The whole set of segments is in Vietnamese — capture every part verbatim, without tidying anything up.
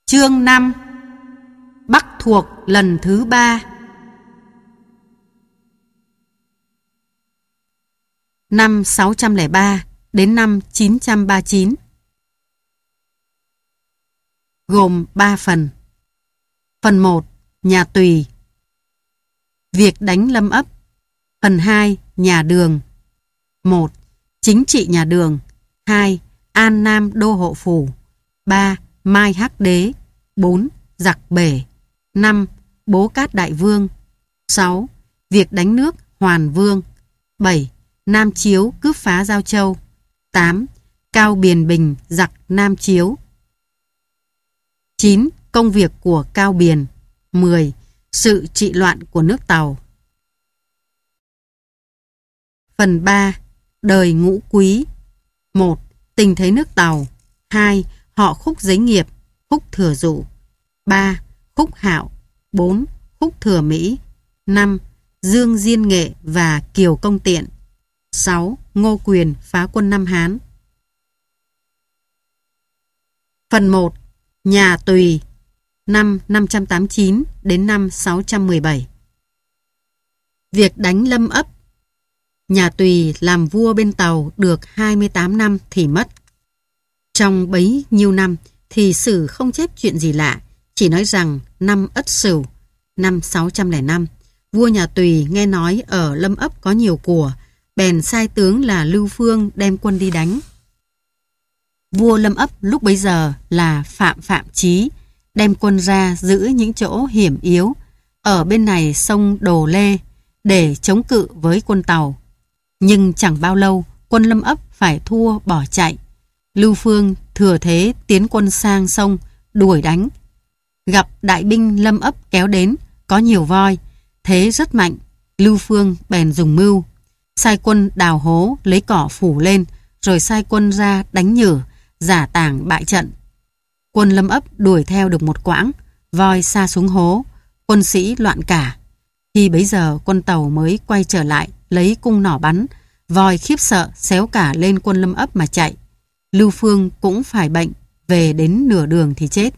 Chương năm. Bắc thuộc lần thứ ba. Năm sáu trăm lẻ ba đến năm chín trăm ba mươi chín. Gồm ba phần. Phần một. Nhà Tùy. Việc đánh Lâm Ấp. Phần hai. Nhà Đường. một. Chính trị nhà Đường. hai. An Nam Đô Hộ Phủ. ba. Mai Hắc Đế. bốn. Giặc Bể. năm. Bố Cát Đại Vương. sáu. Việc đánh nước Hoàn Vương. bảy. Nam Chiếu cướp phá Giao Châu. tám. Cao Biền Bình giặc Nam Chiếu. chín. Công việc của Cao Biền. mười. Sự trị loạn của nước Tàu. Phần ba. Đời Ngũ Quý. một. Tình thế nước Tàu. hai. Họ Khúc Giấy Nghiệp, Khúc Thừa Dụ. ba. Khúc Hạo. bốn. Khúc Thừa Mỹ. năm. Dương Diên Nghệ và Kiều Công Tiện. sáu. Ngô Quyền phá quân Nam Hán. Phần một. Nhà Tùy. Năm năm trăm tám mươi chín đến năm sáu trăm mười bảy. Việc đánh Lâm Ấp. Nhà Tùy làm vua bên Tàu được hai mươi tám năm thì mất. Trong bấy nhiêu năm thì sử không chép chuyện gì lạ, chỉ nói rằng năm Ất Sửu, năm sáu trăm lẻ năm, vua nhà Tùy nghe nói ở Lâm Ấp có nhiều của, bèn sai tướng là Lưu Phương đem quân đi đánh. Vua Lâm Ấp lúc bấy giờ là Phạm Phạm Chí, đem quân ra giữ những chỗ hiểm yếu ở bên này sông Đồ Lê để chống cự với quân Tàu. Nhưng chẳng bao lâu quân Lâm Ấp phải thua bỏ chạy. Lưu Phương thừa thế tiến quân sang sông đuổi đánh. Gặp đại binh Lâm Ấp kéo đến, có nhiều voi, thế rất mạnh. Lưu Phương bèn dùng mưu, sai quân đào hố lấy cỏ phủ lên, rồi sai quân ra đánh nhử, giả tàng bại trận. Quân Lâm Ấp đuổi theo được một quãng, voi sa xuống hố, quân sĩ loạn cả. Khi bấy giờ quân Tàu mới quay trở lại lấy cung nỏ bắn, voi khiếp sợ xéo cả lên quân Lâm Ấp mà chạy. Lưu Phương cũng phải bệnh, về đến nửa đường thì chết.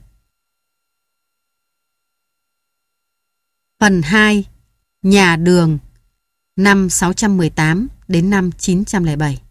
Phần hai. Nhà Đường. Năm sáu trăm mười tám đến năm chín trăm lẻ bảy.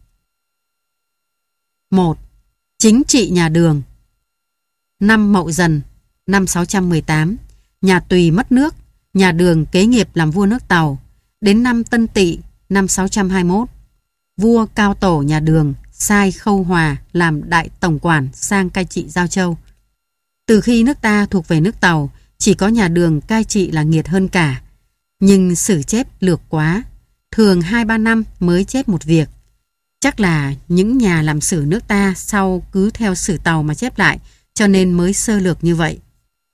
một. Chính trị nhà Đường. Năm Mậu Dần, năm sáu trăm mười tám, nhà Tùy mất nước, nhà Đường kế nghiệp làm vua nước Tàu. Đến năm Tân Tỵ, năm sáu trăm hai mươi mốt, vua Cao Tổ nhà Đường sai Khâu Hòa làm đại tổng quản sang cai trị Giao Châu. Từ khi nước ta thuộc về nước Tàu, chỉ có nhà Đường cai trị là nghiệt hơn cả. Nhưng sử chép lược quá, thường hai ba năm mới chép một việc. Chắc là những nhà làm sử nước ta sau cứ theo sử Tàu mà chép lại, cho nên mới sơ lược như vậy.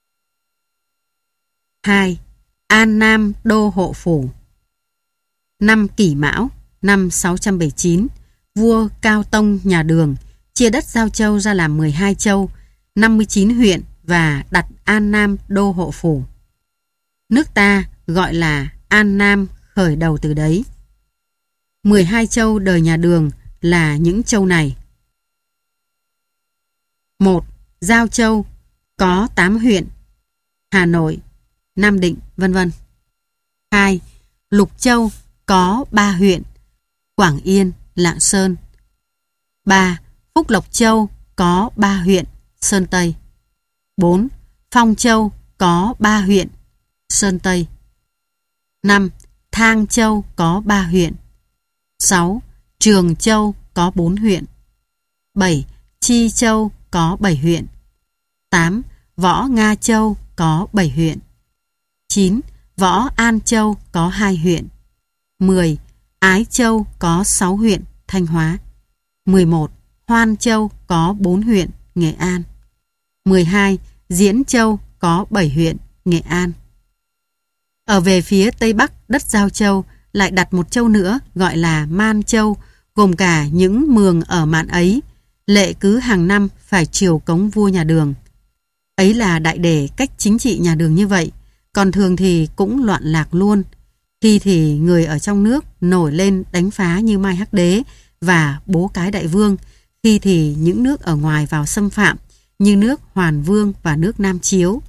hai. An Nam Đô Hộ Phủ. Năm Kỷ Mão, năm sáu trăm bảy mươi chín, vua Cao Tông nhà Đường chia đất Giao Châu ra làm mười hai châu, năm mươi chín huyện và đặt An Nam Đô Hộ Phủ. Nước ta gọi là An Nam khởi đầu từ đấy. mười hai châu đời nhà Đường là những châu này. một. Giao Châu có tám huyện, Hà Nội, Nam Định, vân vân. hai. Lục Châu có ba huyện, Quảng Yên, Lạng Sơn. ba. Phúc Lộc Châu có ba huyện, Sơn Tây. bốn. Phong Châu có ba huyện, Sơn Tây. năm. Thang Châu có ba huyện. sáu. Trường Châu có bốn huyện. bảy. Chi Châu có bảy huyện. tám. Võ Nga Châu có bảy huyện. chín. Võ An Châu có hai huyện. mười. Ái Châu có sáu huyện, Thanh Hóa. mười một. Hoan Châu có bốn huyện, Nghệ An. mười hai. Diễn Châu có bảy huyện, Nghệ An. Ở về phía Tây Bắc đất Giao Châu lại đặt một châu nữa gọi là Man Châu, gồm cả những mường ở mạn ấy. Lệ cứ hàng năm phải triều cống vua nhà Đường. Ấy là đại để cách chính trị nhà Đường như vậy, còn thường thì cũng loạn lạc luôn. Khi thì người ở trong nước nổi lên đánh phá như Mai Hắc Đế và Bố Cái Đại Vương, khi thì những nước ở ngoài vào xâm phạm, như nước Hoàn Vương và nước Nam Chiếu.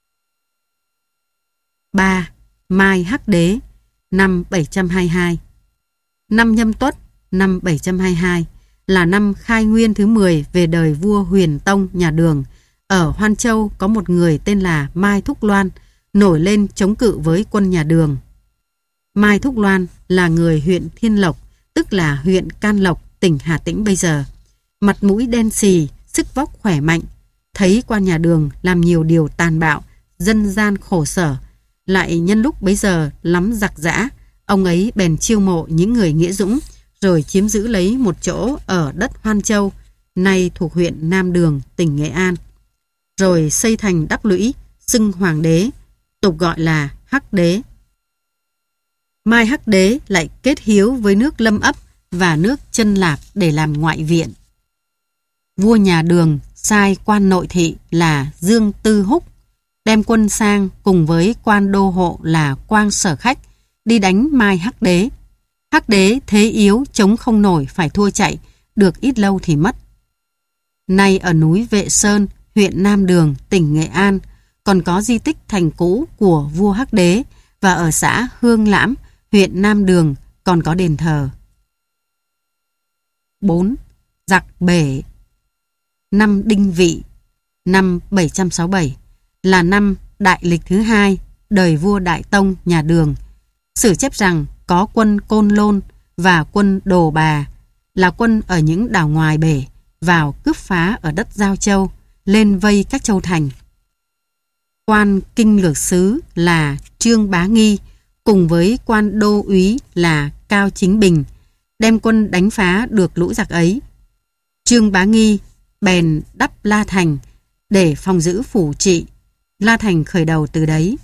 ba. Mai Hắc Đế, năm bảy trăm hai mươi hai. Năm Nhâm Tuất, năm bảy trăm hai mươi hai, là năm khai nguyên thứ mười về đời vua Huyền Tông nhà Đường. Ở Hoan Châu có một người tên là Mai Thúc Loan, nổi lên chống cự với quân nhà Đường. Mai Thúc Loan là người huyện Thiên Lộc, tức là huyện Can Lộc, tỉnh Hà Tĩnh bây giờ. Mặt mũi đen xì, sức vóc khỏe mạnh, thấy quan nhà Đường làm nhiều điều tàn bạo, dân gian khổ sở, lại nhân lúc bấy giờ lắm giặc giã, ông ấy bèn chiêu mộ những người nghĩa dũng, rồi chiếm giữ lấy một chỗ ở đất Hoan Châu, nay thuộc huyện Nam Đường, tỉnh Nghệ An. Rồi xây thành đắp lũy, xưng hoàng đế, tục gọi là Hắc Đế. Mai Hắc Đế lại kết hiếu với nước Lâm Ấp và nước Chân Lạp để làm ngoại viện. Vua nhà Đường sai quan nội thị là Dương Tư Húc đem quân sang cùng với quan đô hộ là Quang Sở Khách đi đánh Mai Hắc Đế. Hắc Đế thế yếu chống không nổi, phải thua chạy, được ít lâu thì mất. Nay ở núi Vệ Sơn, huyện Nam Đường, tỉnh Nghệ An, còn có di tích thành cũ của vua Hắc Đế, và ở xã Hương Lãm, huyện Nam Đường còn có đền thờ. bốn. Giặc Bể. Năm Đinh Vị, năm bảy trăm sáu mươi bảy, là năm đại lịch thứ hai đời vua Đại Tông nhà Đường. Sử chép rằng có quân Côn Lôn và quân Đồ Bà, là quân ở những đảo ngoài bể, vào cướp phá ở đất Giao Châu, lên vây các châu thành. Quan kinh lược sứ là Trương Bá Nghi cùng với quan đô úy là Cao Chính Bình đem quân đánh phá được lũ giặc ấy. Trương Bá Nghi bèn đắp La Thành để phòng giữ phủ trị. La Thành khởi đầu từ đấy.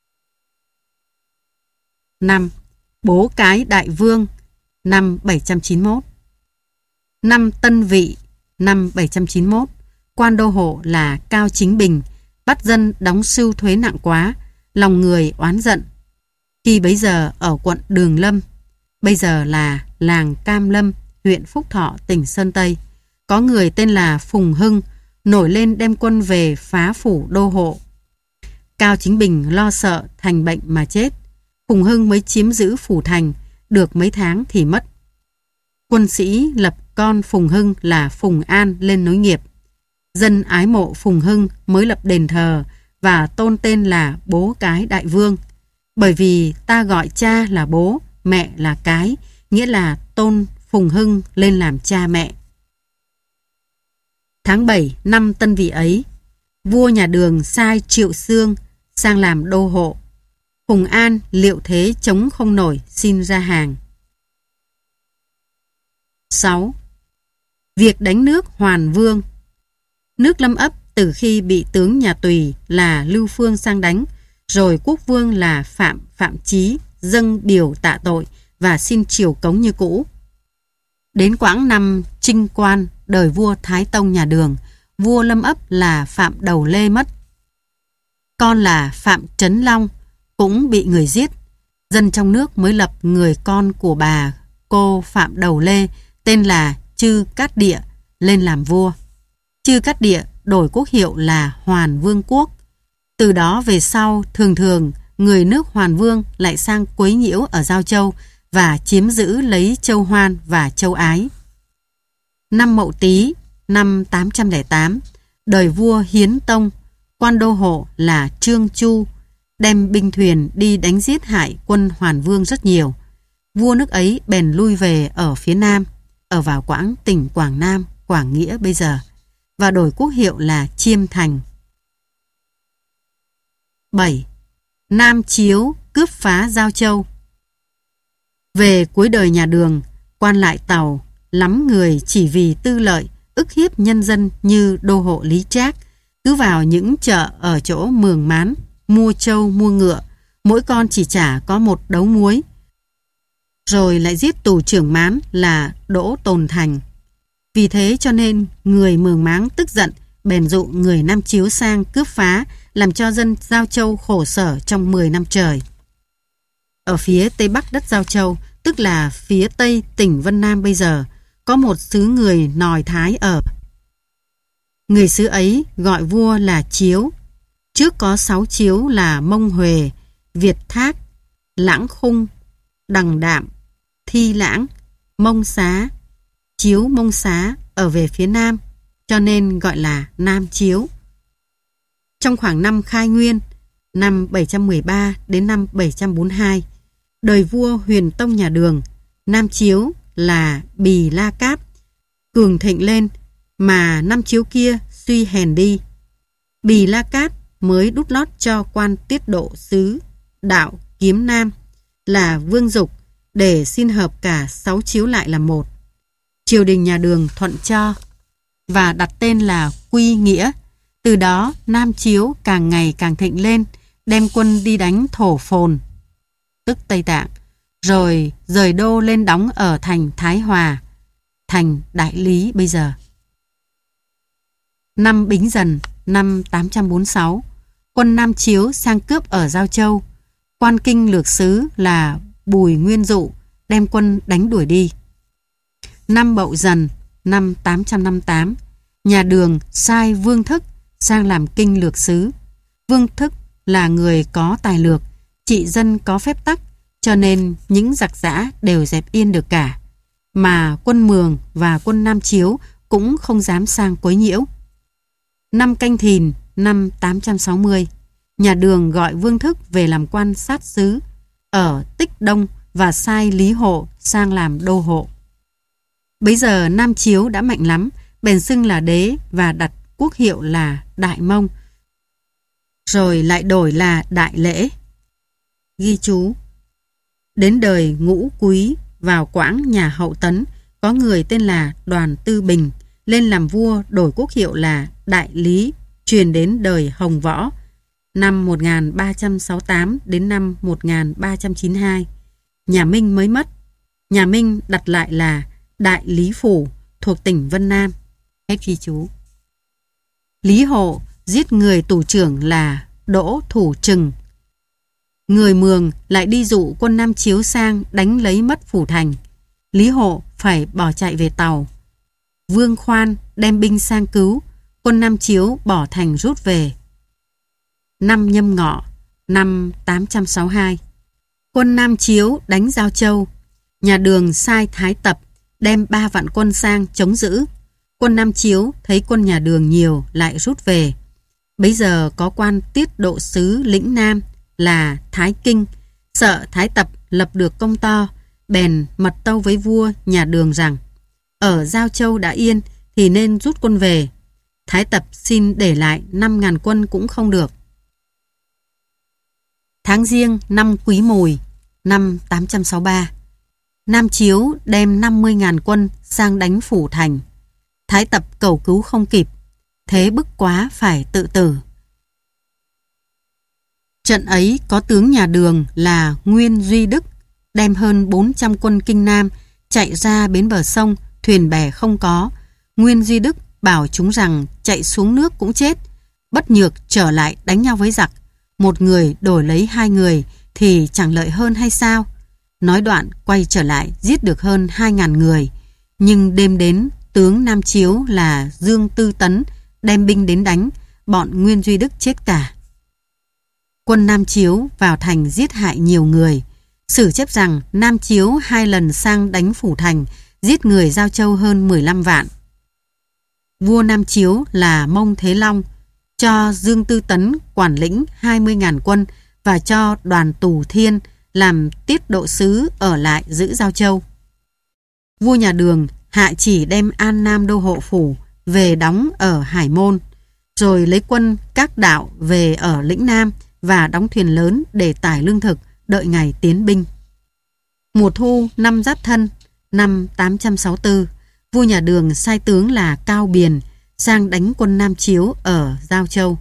năm. Bố Cái Đại Vương, năm bảy trăm chín mươi mốt. Năm Tân Vị, năm bảy trăm chín mươi mốt, quan đô hộ là Cao Chính Bình bắt dân đóng sưu thuế nặng quá, lòng người oán giận. Khi bấy giờ ở quận Đường Lâm, bây giờ là làng Cam Lâm, huyện Phúc Thọ, tỉnh Sơn Tây, có người tên là Phùng Hưng nổi lên đem quân về phá phủ đô hộ. Cao Chính Bình lo sợ thành bệnh mà chết. Phùng Hưng mới chiếm giữ phủ thành, được mấy tháng thì mất. Quân sĩ lập con Phùng Hưng là Phùng An lên nối nghiệp. Dân ái mộ Phùng Hưng mới lập đền thờ và tôn tên là Bố Cái Đại Vương. Bởi vì ta gọi cha là bố, mẹ là cái, nghĩa là tôn Phùng Hưng lên làm cha mẹ. Tháng bảy năm Tân Vị ấy, vua nhà Đường sai Triệu Xương sang làm đô hộ. Phùng An liệu thế chống không nổi, xin ra hàng. sáu. Việc đánh nước Hoàn Vương. Nước Lâm Ấp từ khi bị tướng nhà Tùy là Lưu Phương sang đánh, rồi quốc vương là Phạm Phạm Chí dâng biểu tạ tội và xin triều cống như cũ. Đến quãng năm Trinh Quan, đời vua Thái Tông nhà Đường, vua Lâm Ấp là Phạm Đầu Lê mất. Con là Phạm Trấn Long cũng bị người giết. Dân trong nước mới lập người con của bà cô Phạm Đầu Lê tên là Chư Cát Địa lên làm vua. Chư Cát Địa đổi quốc hiệu là Hoàn Vương Quốc. Từ đó về sau, thường thường người nước Hoàn Vương lại sang quấy nhiễu ở Giao Châu và chiếm giữ lấy Châu Hoan và Châu Ái. Năm Mậu Tý, năm tám trăm lẻ tám, đời vua Hiến Tông, quan đô hộ là Trương Chu đem binh thuyền đi đánh giết hại quân Hoàn Vương rất nhiều. Vua nước ấy bèn lui về ở phía Nam, ở vào quãng tỉnh Quảng Nam, Quảng Nghĩa bây giờ, và đổi quốc hiệu là Chiêm Thành. bảy. Nam Chiếu cướp phá Giao Châu. Về cuối đời nhà Đường, quan lại Tàu lắm người chỉ vì tư lợi ức hiếp nhân dân như đô hộ Lý Trác, cứ vào những chợ ở chỗ Mường Mán mua trâu mua ngựa, mỗi con chỉ trả có một đấu muối. Rồi lại giết tù trưởng Mán là Đỗ Tồn Thành. Vì thế cho nên người Mường Máng tức giận, bèn dụ người Nam Chiếu sang cướp phá, làm cho dân Giao Châu khổ sở trong mười năm trời. Ở phía tây bắc đất Giao Châu, tức là phía tây tỉnh Vân Nam bây giờ, có một xứ người Nòi Thái ở. Người xứ ấy gọi vua là Chiếu. Trước có sáu chiếu là Mông Huệ, Việt Thác, Lãng Khung, Đằng Đạm, Thi Lãng, Mông Xá. Chiếu Mông Xá ở về phía nam, cho nên gọi là Nam Chiếu. Trong khoảng năm Khai Nguyên, năm bảy trăm mười ba đến năm bảy trăm bốn mươi hai, đời vua Huyền Tông nhà Đường, Nam Chiếu là Bì La Cáp cường thịnh lên, mà Nam Chiếu kia suy hèn đi. Bì La Cáp mới đút lót cho quan tiết độ sứ Đạo Kiếm Nam là Vương Dục để xin hợp cả sáu chiếu lại làm một. Triều đình nhà Đường thuận cho và đặt tên là Quy Nghĩa. Từ đó Nam Chiếu càng ngày càng thịnh lên, đem quân đi đánh Thổ Phồn, tức Tây Tạng, rồi rời đô lên đóng ở thành Thái Hòa, thành Đại Lý bây giờ. Năm Bính Dần, năm tám trăm bốn mươi sáu, quân Nam Chiếu sang cướp ở Giao Châu. Quan kinh lược sứ là Bùi Nguyên Dụ đem quân đánh đuổi đi. Năm Bậu Dần, năm tám trăm năm mươi tám, nhà Đường sai Vương Thức sang làm kinh lược sứ. Vương Thức là người có tài lược, trị dân có phép tắc, cho nên những giặc giã đều dẹp yên được cả. Mà quân Mường và quân Nam Chiếu cũng không dám sang quấy nhiễu. Năm Canh Thìn, năm tám trăm sáu mươi, nhà Đường gọi Vương Thức về làm quan sát sứ ở Tích Đông và sai Lý Hộ sang làm đô hộ. Bấy giờ Nam Chiếu đã mạnh lắm, bèn xưng là đế và đặt quốc hiệu là Đại Mông, rồi lại đổi là Đại Lễ. Ghi chú: đến đời Ngũ Quý vào quãng nhà Hậu Tấn, có người tên là Đoàn Tư Bình lên làm vua, đổi quốc hiệu là Đại Lý, truyền đến đời Hồng Võ năm một nghìn ba trăm sáu mươi tám đến năm một nghìn ba trăm chín mươi hai. Nhà Minh mới mất. Nhà Minh đặt lại là Đại Lý Phủ, thuộc tỉnh Vân Nam. Hết ghi chú. Lý Hộ giết người tù trưởng là Đỗ Thủ Trừng. Người Mường lại đi dụ quân Nam Chiếu sang đánh lấy mất phủ thành. Lý Hộ phải bỏ chạy về Tàu. Vương Khoan đem binh sang cứu, quân Nam Chiếu bỏ thành rút về. Năm Nhâm Ngọ, năm tám trăm sáu mươi hai, quân Nam Chiếu đánh Giao Châu. Nhà Đường sai Thái Tập đem ba vạn quân sang chống giữ. Quân Nam Chiếu thấy quân nhà Đường nhiều lại rút về. Bấy giờ có quan tiết độ sứ lĩnh Nam là Thái Kinh, sợ Thái Tập lập được công to, bèn mật tâu với vua nhà Đường rằng ở Giao Châu đã yên thì nên rút quân về. Thái Tập xin để lại năm ngàn quân cũng không được. Tháng Giêng năm Quý Mùi, năm tám trăm sáu mươi ba, Nam Chiếu đem năm mươi ngàn quân sang đánh phủ thành. Thái Tập cầu cứu không kịp, thế bức quá phải tự tử. Trận ấy có tướng nhà Đường là Nguyên Duy Đức đem hơn bốn trăm quân Kinh Nam chạy ra bến bờ sông, thuyền bè không có. Nguyên Duy Đức bảo chúng rằng chạy xuống nước cũng chết, bất nhược trở lại đánh nhau với giặc. Một người đổi lấy hai người thì chẳng lợi hơn hay sao? Nói đoạn quay trở lại giết được hơn hai ngàn người. Nhưng đêm đến tướng Nam Chiếu là Dương Tư Tấn đem binh đến đánh, bọn Nguyên Duy Đức chết cả. Quân Nam Chiếu vào thành giết hại nhiều người. Sử chép rằng Nam Chiếu hai lần sang đánh phủ thành, giết người Giao Châu hơn mười lăm vạn. Vua Nam Chiếu là Mông Thế Long cho Dương Tư Tấn quản lĩnh hai mươi ngàn quân và cho Đoàn Tù Thiên làm tiết độ sứ ở lại giữ Giao Châu. Vua nhà Đường hạ chỉ đem An Nam đô hộ phủ về đóng ở Hải Môn, rồi lấy quân các đạo về ở lĩnh Nam và đóng thuyền lớn để tải lương thực đợi ngày tiến binh. Mùa thu năm Giáp Thân, năm tám trăm sáu mươi tư, vua nhà Đường sai tướng là Cao Biền sang đánh quân Nam Chiếu ở Giao Châu.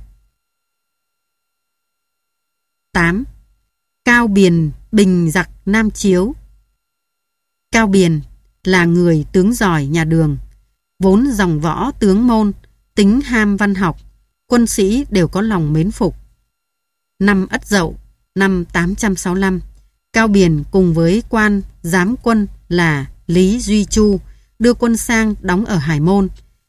tám. Cao Biền bình giặc Nam Chiếu. Cao Biền là người tướng giỏi nhà Đường, vốn dòng võ tướng môn, tính ham văn học, quân sĩ đều có lòng mến phục. Năm Ất Dậu, năm tám trăm sáu mươi lăm, Cao Biền cùng với quan giám quân là Lý Duy Chu đưa quân sang đóng ở Hải Môn.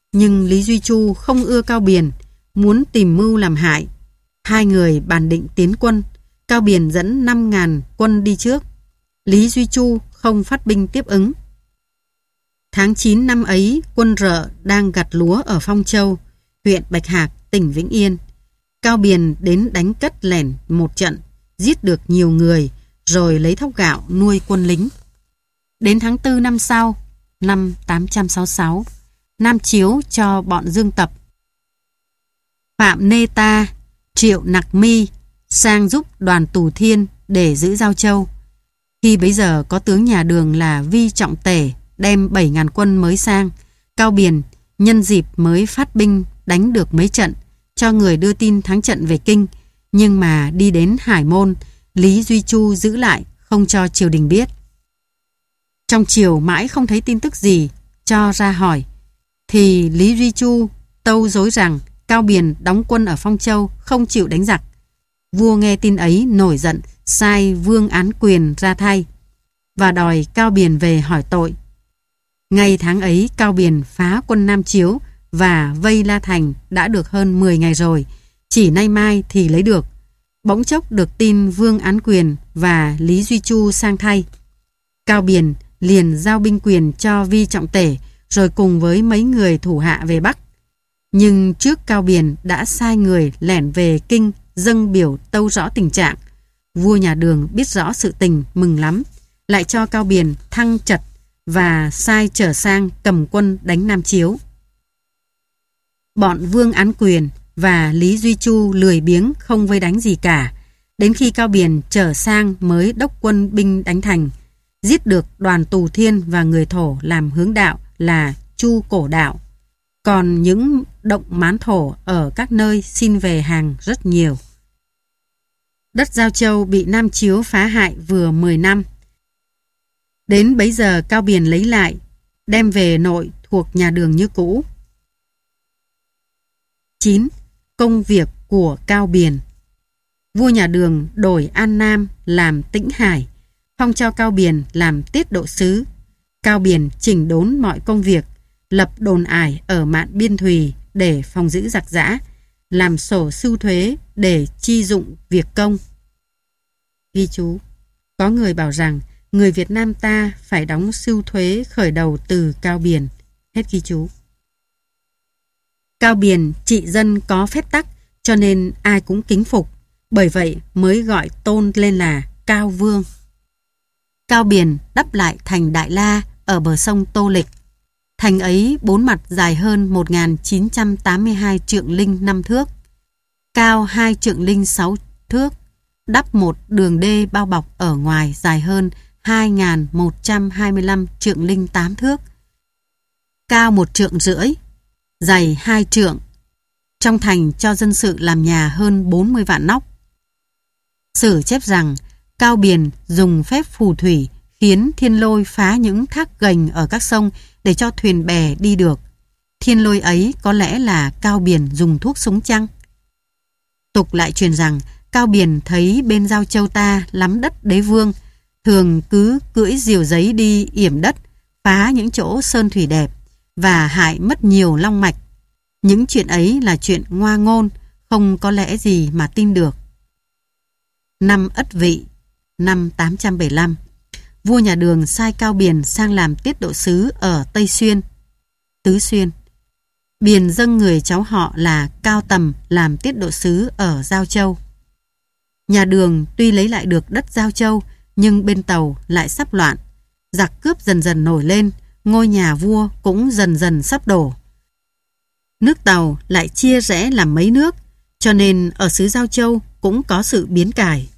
Nhưng Lý Duy Chu không ưa Cao Biền, muốn tìm mưu làm hại. Hai người bàn định tiến quân. Cao Biền dẫn năm ngàn quân đi trước. Lý Duy Chu không phát binh tiếp ứng. Tháng chín năm ấy, quân Rợ đang gặt lúa ở Phong Châu, huyện Bạch Hạc, tỉnh Vĩnh Yên. Cao Biền đến đánh cất lẻn một trận, giết được nhiều người, rồi lấy thóc gạo nuôi quân lính. Đến tháng tư năm sau, năm tám trăm sáu mươi sáu, Nam Chiếu cho bọn Dương Tập, Phạm Nê Ta, Triệu Nặc Mi sang giúp đoàn Tù Thiên để giữ Giao Châu. Khi bấy giờ có tướng nhà Đường là Vi Trọng Tể đem bảy ngàn quân mới sang, Cao Biền nhân dịp mới phát binh đánh được mấy trận, cho người đưa tin thắng trận về Kinh, nhưng mà đi đến Hải Môn, Lý Duy Chu giữ lại, không cho triều đình biết. Trong triều mãi không thấy tin tức gì, cho ra hỏi, thì Lý Duy Chu tâu dối rằng Cao Biền đóng quân ở Phong Châu, không chịu đánh giặc. Vua nghe tin ấy nổi giận, sai Vương Án Quyền ra thay và đòi Cao Biền về hỏi tội. Ngày tháng ấy Cao Biền phá quân Nam Chiếu và vây La Thành đã được hơn mười ngày rồi, chỉ nay mai thì lấy được. Bỗng chốc được tin Vương Án Quyền và Lý Duy Chu sang thay. Cao Biền liền giao binh quyền cho Vi Trọng Tể, rồi cùng với mấy người thủ hạ về Bắc. Nhưng trước Cao Biền đã sai người lẻn về Kinh dâng biểu tâu rõ tình trạng. Vua nhà Đường biết rõ sự tình, mừng lắm, lại cho Cao Biền thăng trật và sai trở sang cầm quân đánh Nam Chiếu. Bọn Vương Án Quyền và Lý Duy Chu lười biếng không vây đánh gì cả. Đến khi Cao Biền trở sang mới đốc quân binh đánh thành, giết được đoàn Tù Thiên và người Thổ làm hướng đạo là Chu Cổ Đạo. Còn những động mán thổ ở các nơi xin về hàng rất nhiều. Đất Giao Châu bị Nam Chiếu phá hại vừa mười năm. Đến bấy giờ Cao Biền lấy lại, đem về nội thuộc nhà Đường như cũ. chín. Công việc của Cao Biền. Vua nhà Đường đổi An Nam làm Tĩnh Hải, phong cho Cao Biền làm tiết độ sứ. Cao Biền chỉnh đốn mọi công việc, lập đồn ải ở mạn biên thùy để phòng giữ giặc giã, làm sổ sưu thuế để chi dụng việc công. Ghi chú: có người bảo rằng người Việt Nam ta phải đóng sưu thuế khởi đầu từ Cao Biền. Hết ghi chú. Cao Biền trị dân có phép tắc, cho nên ai cũng kính phục, bởi vậy mới gọi tôn lên là Cao Vương. Cao Biền đắp lại thành Đại La ở bờ sông Tô Lịch. Thành ấy bốn mặt dài hơn một nghìn chín trăm tám mươi hai trượng linh năm thước, cao hai trượng linh sáu thước, đắp một đường đê bao bọc ở ngoài dài hơn hai nghìn một trăm hai mươi lăm trượng linh tám thước, cao một trượng rưỡi, dày hai trượng. Trong thành cho dân sự làm nhà hơn bốn mươi vạn nóc. Sử chép rằng Cao Biền dùng phép phù thủy khiến thiên lôi phá những thác gành ở các sông để cho thuyền bè đi được. Thiên lôi ấy có lẽ là Cao Biền dùng thuốc súng chăng? Tục lại truyền rằng Cao Biền thấy bên Giao Châu ta lắm đất đế vương, thường cứ cưỡi diều giấy đi yểm đất, phá những chỗ sơn thủy đẹp và hại mất nhiều long mạch. Những chuyện ấy là chuyện ngoa ngôn, không có lẽ gì mà tin được. Năm Ất Vị, năm tám trăm bảy mươi lăm, vua nhà Đường sai Cao Biền sang làm tiết độ sứ ở Tây Xuyên, Tứ Xuyên. Biền dâng người cháu họ là Cao Tầm làm tiết độ sứ ở Giao Châu. Nhà Đường tuy lấy lại được đất Giao Châu, nhưng bên Tàu lại sắp loạn. Giặc cướp dần dần nổi lên, ngôi nhà vua cũng dần dần sắp đổ. Nước Tàu lại chia rẽ làm mấy nước, cho nên ở xứ Giao Châu cũng có sự biến cải.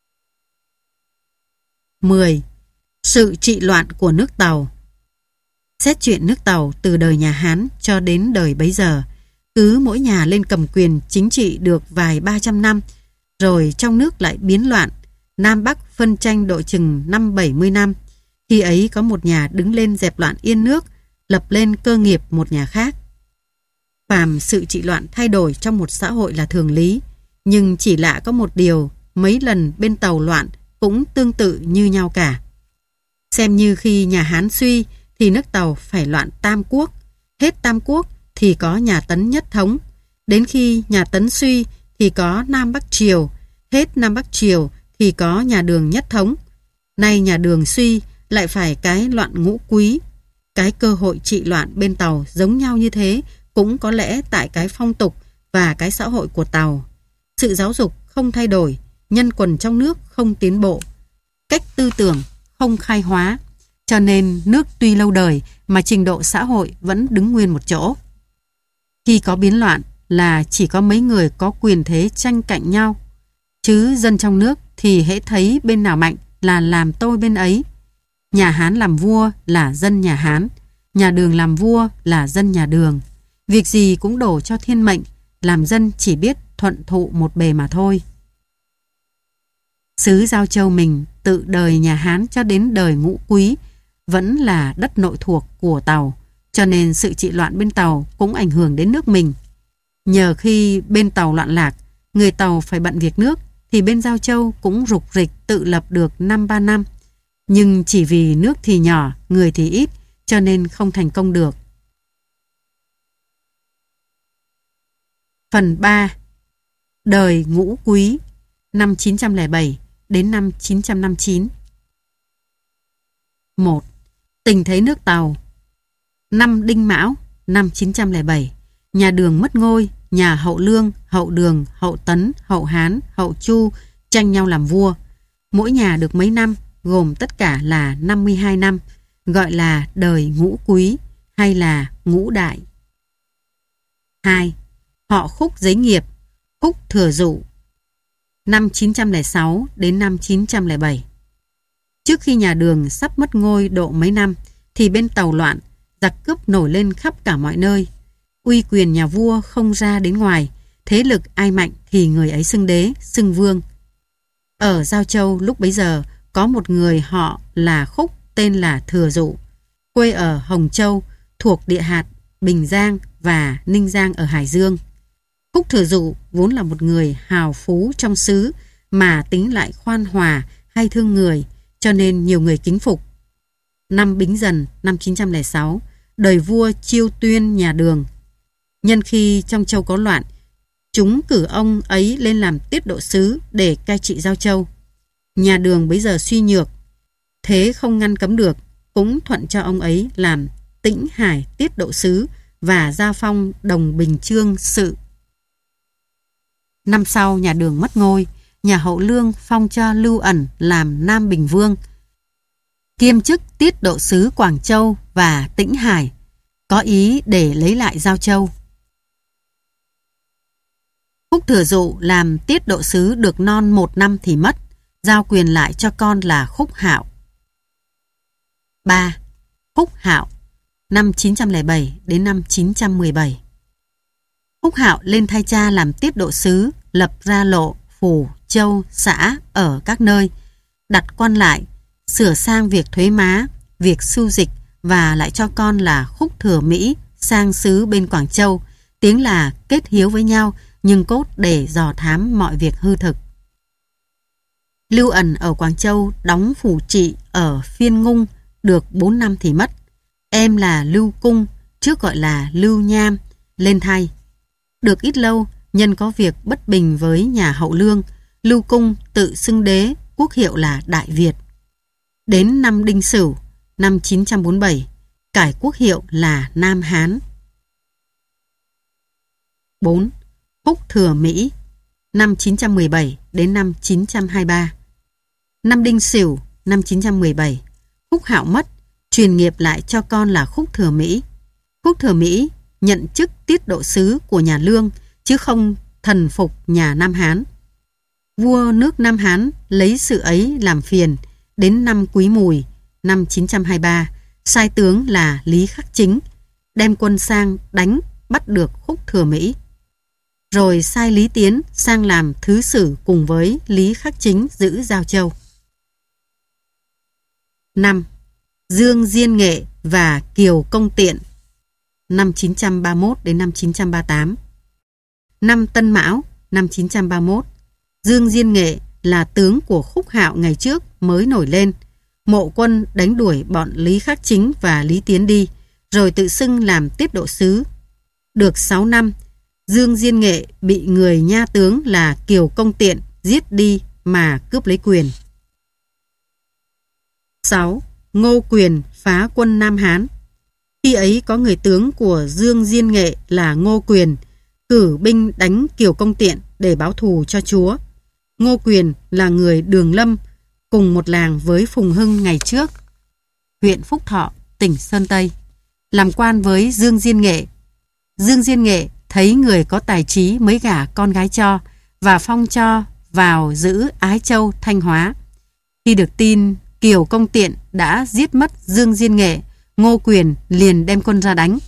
mười. Sự trị loạn của nước Tàu. Xét chuyện nước Tàu từ đời nhà Hán cho đến đời bấy giờ, cứ mỗi nhà lên cầm quyền chính trị được vài ba trăm năm, rồi trong nước lại biến loạn, Nam Bắc phân tranh độ chừng năm bảy mươi năm. Khi ấy có một nhà đứng lên dẹp loạn yên nước, lập lên cơ nghiệp một nhà khác. Phàm sự trị loạn thay đổi trong một xã hội là thường lý, nhưng chỉ lạ có một điều, mấy lần bên Tàu loạn cũng tương tự như nhau cả. Xem như khi nhà Hán suy thì nước Tàu phải loạn Tam Quốc, hết Tam Quốc thì có nhà Tấn nhất thống. Đến khi nhà Tấn suy thì có Nam Bắc Triều. Hết Nam Bắc Triều thì có nhà Đường nhất thống. Nay nhà Đường suy lại phải cái loạn ngũ quý. Cái cơ hội trị loạn bên Tàu giống nhau như thế cũng có lẽ tại cái phong tục và cái xã hội của Tàu. Sự giáo dục không thay đổi, nhân quần trong nước không tiến bộ, cách tư tưởng không khai hóa, cho nên nước tuy lâu đời mà trình độ xã hội vẫn đứng nguyên một chỗ. Khi có biến loạn là chỉ có mấy người có quyền thế tranh cạnh nhau, chứ dân trong nước thì hễ thấy bên nào mạnh là làm tôi bên ấy. Nhà Hán làm vua là dân nhà Hán, nhà Đường làm vua là dân nhà Đường. Việc gì cũng đổ cho thiên mệnh, làm dân chỉ biết thuận thụ một bề mà thôi. Xứ Giao Châu mình tự đời nhà Hán cho đến đời Ngũ Quý vẫn là đất nội thuộc của Tàu, cho nên sự trị loạn bên Tàu cũng ảnh hưởng đến nước mình. Nhờ khi bên Tàu loạn lạc, người Tàu phải bận việc nước, thì bên Giao Châu cũng rục rịch tự lập được năm ba năm. Nhưng chỉ vì nước thì nhỏ, người thì ít, cho nên không thành công được. Phần ba. Đời Ngũ Quý, năm chín trăm lẻ bảy đến năm chín trăm năm mươi chín. một. Tình thế nước Tàu. Năm Đinh Mão, năm chín trăm lẻ bảy, nhà Đường mất ngôi, nhà Hậu Lương, Hậu Đường, Hậu Tấn, Hậu Hán, Hậu Chu tranh nhau làm vua. Mỗi nhà được mấy năm, gồm tất cả là năm mươi hai năm, gọi là đời Ngũ Quý hay là Ngũ Đại. hai. Họ Khúc giấy nghiệp, Khúc Thừa Dụ, năm chín trăm lẻ sáu đến năm chín trăm lẻ bảy. Trước khi nhà Đường sắp mất ngôi độ mấy năm, thì bên Tàu loạn, giặc cướp nổi lên khắp cả mọi nơi. Uy quyền nhà vua không ra đến ngoài, thế lực ai mạnh thì người ấy xưng đế, xưng vương. Ở Giao Châu lúc bấy giờ có một người họ là Khúc tên là Thừa Dụ, quê ở Hồng Châu, thuộc địa hạt Bình Giang và Ninh Giang ở Hải Dương. Khúc Thừa Dụ vốn là một người hào phú trong xứ, mà tính lại khoan hòa hay thương người, cho nên nhiều người kính phục. Năm Bính Dần năm chín trăm lẻ sáu, đời vua Chiêu Tuyên nhà Đường. Nhân khi trong châu có loạn, chúng cử ông ấy lên làm tiết độ sứ để cai trị Giao Châu. Nhà Đường bấy giờ suy nhược, thế không ngăn cấm được, cũng thuận cho ông ấy làm Tĩnh Hải tiết độ sứ và gia phong Đồng Bình Chương sự. Năm sau nhà Đường mất ngôi, nhà Hậu Lương phong cho Lưu Ẩn làm Nam Bình Vương, kiêm chức tiết độ sứ Quảng Châu và Tĩnh Hải, có ý để lấy lại Giao Châu. Khúc Thừa Dụ làm tiết độ sứ được non một năm thì mất, giao quyền lại cho con là Khúc Hạo. ba. Khúc Hạo, năm chín trăm lẻ bảy đến năm chín trăm mười bảy. Khúc Hạo lên thay cha làm tiết độ sứ, lập ra lộ, phủ, châu, xã ở các nơi, đặt quan lại, sửa sang việc thuế má, việc sưu dịch và lại cho con là Khúc Thừa Mỹ sang xứ bên Quảng Châu, tiếng là kết hiếu với nhau nhưng cốt để dò thám mọi việc hư thực. Lưu Ẩn ở Quảng Châu đóng phủ trị ở Phiên Ngung được bốn năm thì mất. Em là Lưu Cung, trước gọi là Lưu Nham, lên thay. Được ít lâu, nhân có việc bất bình với nhà Hậu Lương, Lưu Cung tự xưng đế, quốc hiệu là Đại Việt. Đến năm Đinh Sửu, năm chín trăm bốn mươi bảy, cải quốc hiệu là Nam Hán. bốn. Khúc Thừa Mỹ, năm chín trăm mười bảy đến năm chín trăm hai mươi ba. Năm Đinh Sửu, năm chín trăm mười bảy, Khúc Hạo mất, truyền nghiệp lại cho con là Khúc Thừa Mỹ. Khúc Thừa Mỹ nhận chức tiết độ sứ của nhà Lương, chứ không thần phục nhà Nam Hán. Vua nước Nam Hán lấy sự ấy làm phiền, đến năm Quý Mùi, năm chín trăm hai mươi ba, sai tướng là Lý Khắc Chính, đem quân sang đánh bắt được Khúc Thừa Mỹ. Rồi sai Lý Tiến sang làm thứ sử cùng với Lý Khắc Chính giữ Giao Châu. năm. Dương Diên Nghệ và Kiều Công Tiện, năm chín trăm ba mươi mốt đến năm chín trăm ba mươi tám. Năm Tân Mão, năm chín trăm ba mươi mốt, Dương Diên Nghệ là tướng của Khúc Hạo ngày trước mới nổi lên, mộ quân đánh đuổi bọn Lý Khắc Chính và Lý Tiến đi, rồi tự xưng làm tiết độ sứ. được sáu năm, Dương Diên Nghệ bị người nha tướng là Kiều Công Tiện giết đi mà cướp lấy quyền. sáu. Ngô Quyền phá quân Nam Hán. Khi ấy có người tướng của Dương Diên Nghệ là Ngô Quyền cử binh đánh Kiều Công Tiện để báo thù cho chúa. Ngô Quyền là người Đường Lâm, cùng một làng với Phùng Hưng ngày trước, huyện Phúc Thọ, tỉnh Sơn Tây, làm quan với Dương Diên Nghệ. Dương Diên Nghệ thấy người có tài trí mới gả con gái cho và phong cho vào giữ Ái Châu, Thanh Hóa. Khi được tin Kiều Công Tiện đã giết mất Dương Diên Nghệ, Ngô Quyền liền đem quân ra đánh.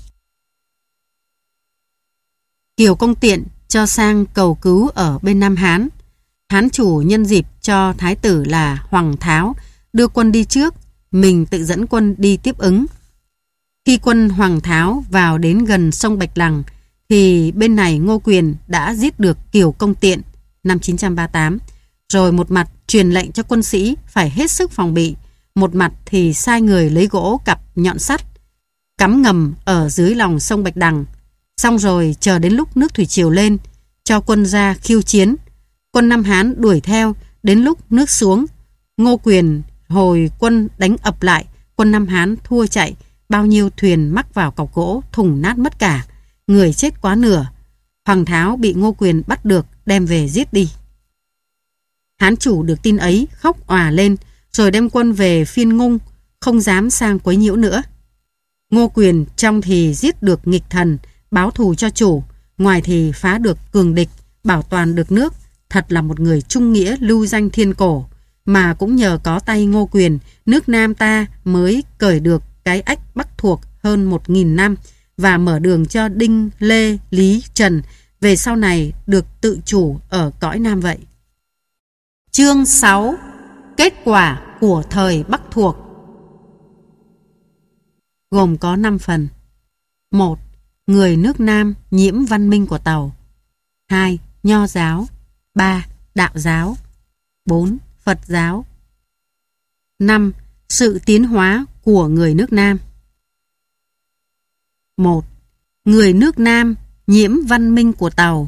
Kiều Công Tiện cho sang cầu cứu ở bên Nam Hán. Hán chủ nhân dịp cho thái tử là Hoàng Tháo đưa quân đi trước, mình tự dẫn quân đi tiếp ứng. Khi quân Hoàng Tháo vào đến gần sông Bạch Đằng thì bên này Ngô Quyền đã giết được Kiều Công Tiện năm chín trăm ba mươi tám, rồi một mặt truyền lệnh cho quân sĩ phải hết sức phòng bị, một mặt thì sai người lấy gỗ cặp nhọn sắt cắm ngầm ở dưới lòng sông Bạch Đằng. Xong rồi chờ đến lúc nước thủy triều lên, cho quân ra khiêu chiến. Quân Nam Hán đuổi theo, đến lúc nước xuống, Ngô Quyền hồi quân đánh ập lại, quân Nam Hán thua chạy, bao nhiêu thuyền mắc vào cọc gỗ thủng nát mất cả, người chết quá nửa. Hoàng Tháo bị Ngô Quyền bắt được, đem về giết đi. Hán chủ được tin ấy khóc òa lên, rồi đem quân về Phiên Ngung, không dám sang quấy nhiễu nữa. Ngô Quyền trong thì giết được nghịch thần, báo thù cho chủ, ngoài thì phá được cường địch, bảo toàn được nước, thật là một người trung nghĩa lưu danh thiên cổ. Mà cũng nhờ có tay Ngô Quyền, nước Nam ta mới cởi được cái ách Bắc thuộc hơn một nghìn năm và mở đường cho Đinh, Lê, Lý, Trần về sau này được tự chủ ở cõi Nam vậy. Chương sáu. Kết quả của thời Bắc thuộc. Gồm có năm phần. một. Người nước Nam nhiễm văn minh của Tàu. hai. Nho giáo. ba. Đạo giáo. bốn. Phật giáo. năm. Sự tiến hóa của người nước Nam. một. Người nước Nam nhiễm văn minh của Tàu.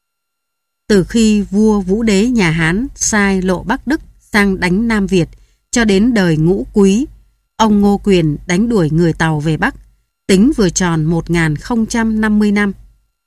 Từ khi vua Vũ Đế nhà Hán sai Lộ Bắc Đức sang đánh Nam Việt cho đến đời Ngũ Quý, ông Ngô Quyền đánh đuổi người Tàu về Bắc, tính vừa tròn một nghìn không trăm năm mươi năm.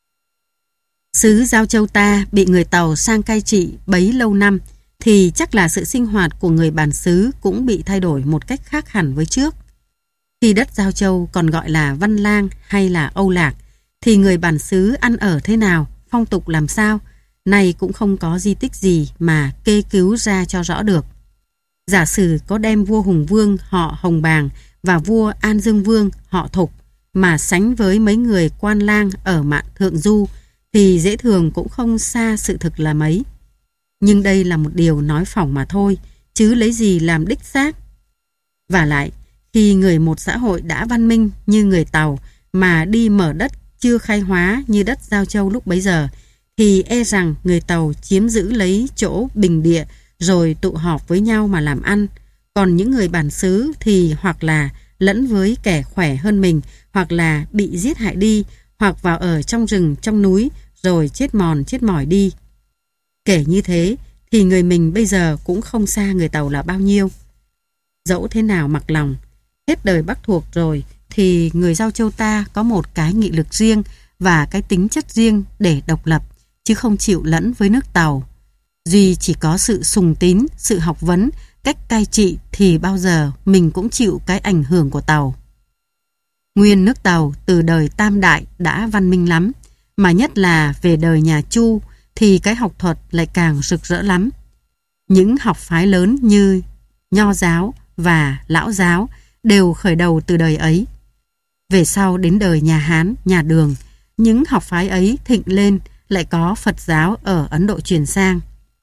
Xứ Giao Châu ta bị người Tàu sang cai trị bấy lâu năm, thì chắc là sự sinh hoạt của người bản xứ cũng bị thay đổi một cách khác hẳn với trước. Khi đất Giao Châu còn gọi là Văn Lang hay là Âu Lạc, thì người bản xứ ăn ở thế nào, phong tục làm sao, nay cũng không có di tích gì mà kê cứu ra cho rõ được. Giả sử có đem vua Hùng Vương họ Hồng Bàng và vua An Dương Vương họ Thục mà sánh với mấy người quan lang ở mạn Thượng Du, thì dễ thường cũng không xa sự thực là mấy. Nhưng đây là một điều nói phỏng mà thôi, chứ lấy gì làm đích xác. Và lại, khi người một xã hội đã văn minh như người Tàu mà đi mở đất chưa khai hóa như đất Giao Châu lúc bấy giờ, thì e rằng người Tàu chiếm giữ lấy chỗ bình địa rồi tụ họp với nhau mà làm ăn. Còn những người bản xứ thì hoặc là lẫn với kẻ khỏe hơn mình, hoặc là bị giết hại đi, hoặc vào ở trong rừng, trong núi, rồi chết mòn, chết mỏi đi. Kể như thế, thì người mình bây giờ cũng không xa người Tàu là bao nhiêu. Dẫu thế nào mặc lòng, hết đời Bắc thuộc rồi, thì người Giao Châu ta có một cái nghị lực riêng và cái tính chất riêng để độc lập, chứ không chịu lẫn với nước Tàu. Duy chỉ có sự sùng tín, sự học vấn, cách cai trị thì bao giờ mình cũng chịu cái ảnh hưởng của Tàu. Nguyên nước Tàu từ đời Tam Đại đã văn minh lắm, mà nhất là về đời nhà Chu thì cái học thuật lại càng rực rỡ lắm. Những học phái lớn như Nho giáo và Lão giáo đều khởi đầu từ đời ấy. Về sau đến đời nhà Hán, nhà Đường, những học phái ấy thịnh lên, lại có Phật giáo ở Ấn Độ truyền sang.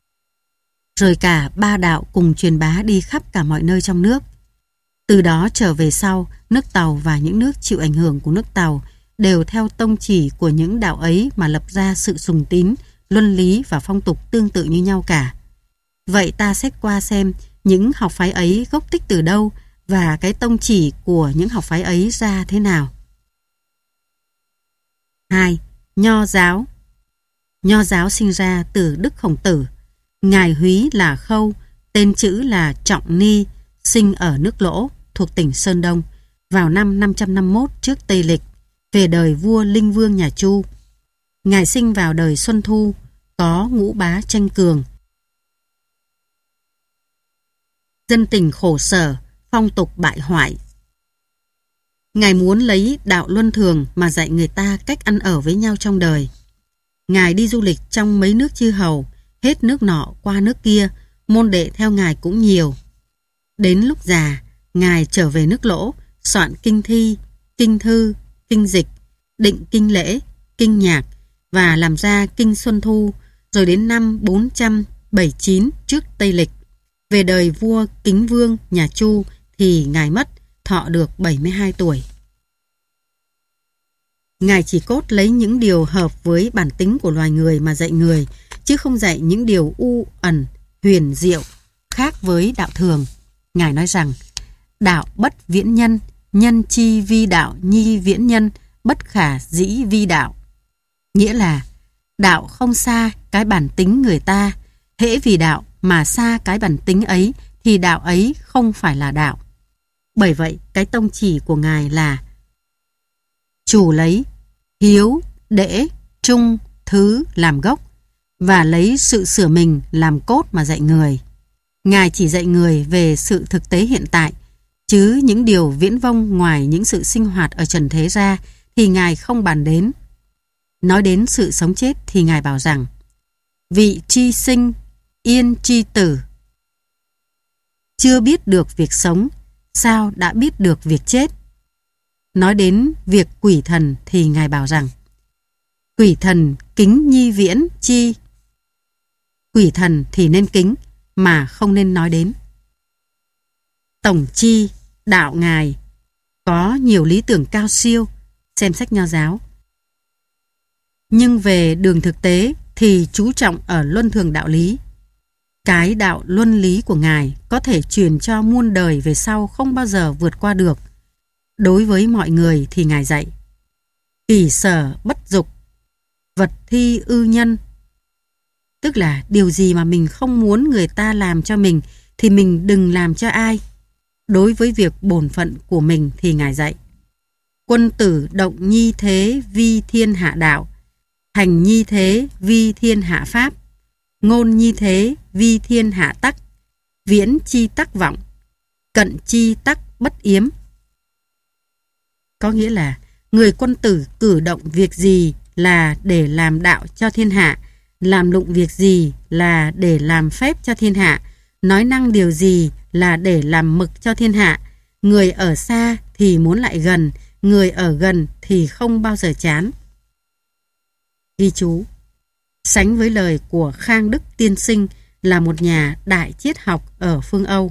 Rồi cả ba đạo cùng truyền bá đi khắp cả mọi nơi trong nước. Từ đó trở về sau, nước Tàu và những nước chịu ảnh hưởng của nước Tàu đều theo tông chỉ của những đạo ấy mà lập ra sự sùng tín, luân lý và phong tục tương tự như nhau cả. Vậy ta xét qua xem những học phái ấy gốc tích từ đâu và cái tông chỉ của những học phái ấy ra thế nào. hai. Nho giáo. Nho giáo sinh ra từ Đức Khổng Tử. Ngài Húy là Khâu, tên chữ là Trọng Ni, sinh ở nước Lỗ, thuộc tỉnh Sơn Đông, vào năm năm trăm năm mươi mốt trước Tây Lịch, về đời vua Linh Vương nhà Chu. Ngài sinh vào đời Xuân Thu, có ngũ bá tranh cường. Dân tình khổ sở, phong tục bại hoại. Ngài muốn lấy đạo luân thường mà dạy người ta cách ăn ở với nhau trong đời. Ngài đi du lịch trong mấy nước chư hầu, hết nước nọ qua nước kia, môn đệ theo Ngài cũng nhiều. Đến lúc già, Ngài trở về nước Lỗ, soạn kinh thi, kinh thư, kinh dịch, định kinh lễ, kinh nhạc và làm ra kinh Xuân Thu, rồi đến năm bốn trăm bảy mươi chín trước Tây Lịch, về đời vua Kính Vương nhà Chu thì Ngài mất, thọ được bảy mươi hai tuổi. Ngài chỉ cốt lấy những điều hợp với bản tính của loài người mà dạy người, chứ không dạy những điều u ẩn, huyền diệu, khác với đạo thường. Ngài nói rằng, đạo bất viễn nhân, nhân chi vi đạo nhi viễn nhân, bất khả dĩ vi đạo. Nghĩa là, đạo không xa cái bản tính người ta, hễ vì đạo mà xa cái bản tính ấy, thì đạo ấy không phải là đạo. Bởi vậy, cái tông chỉ của Ngài là chủ lấy hiếu, đễ, trung, thứ làm gốc, và lấy sự sửa mình làm cốt mà dạy người. Ngài chỉ dạy người về sự thực tế hiện tại, chứ những điều viễn vông ngoài những sự sinh hoạt ở trần thế ra thì Ngài không bàn đến. Nói đến sự sống chết thì Ngài bảo rằng, vị chi sinh, yên chi tử. Chưa biết được việc sống, sao đã biết được việc chết? Nói đến việc quỷ thần thì Ngài bảo rằng, quỷ thần kính nhi viễn chi. Quỷ thần thì nên kính, mà không nên nói đến. Tổng chi, đạo Ngài có nhiều lý tưởng cao siêu, xem sách Nho giáo. Nhưng về đường thực tế thì chú trọng ở luân thường đạo lý. Cái đạo luân lý của Ngài có thể truyền cho muôn đời về sau không bao giờ vượt qua được. Đối với mọi người thì Ngài dạy, kỷ sở bất dục, vật thi ư nhân. Tức là điều gì mà mình không muốn người ta làm cho mình thì mình đừng làm cho ai. Đối với việc bổn phận của mình thì Ngài dạy, quân tử động nhi thế vi thiên hạ đạo, hành nhi thế vi thiên hạ pháp, ngôn nhi thế vi thiên hạ tắc, viễn chi tắc vọng, cận chi tắc bất yếm. Có nghĩa là người quân tử cử động việc gì là để làm đạo cho thiên hạ, làm lụng việc gì là để làm phép cho thiên hạ, nói năng điều gì là để làm mực cho thiên hạ. Người ở xa thì muốn lại gần, người ở gần thì không bao giờ chán. Ghi chú, sánh với lời của Khang Đức Tiên Sinh là một nhà đại triết học ở phương Âu.